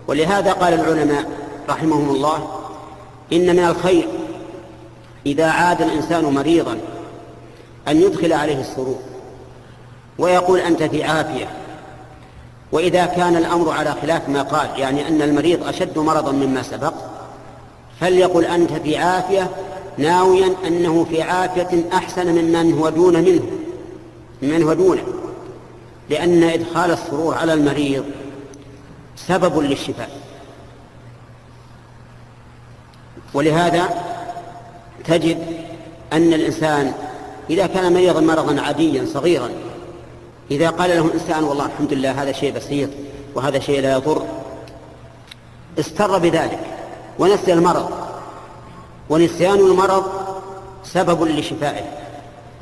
ولهذا قال العلماء رحمهم الله إن من الخير إذا عاد الإنسان مريضا أن يدخل عليه السرور ويقول أنت في عافية. وإذا كان الأمر على خلاف ما قال، يعني أن المريض أشد مرضا مما سبق، فليقل أنت في عافية ناويا أنه في عافية أحسن ممن هو دونه، لأن إدخال السرور على المريض سبب للشفاء. ولهذا تجد أن الإنسان إذا كان مريضا مرضا عاديا صغيرا، إذا قال له إنسان والله الحمد لله هذا شيء بسيط وهذا شيء لا يضر، استر بذلك ونسي المرض، ونسيان المرض سبب لشفائه.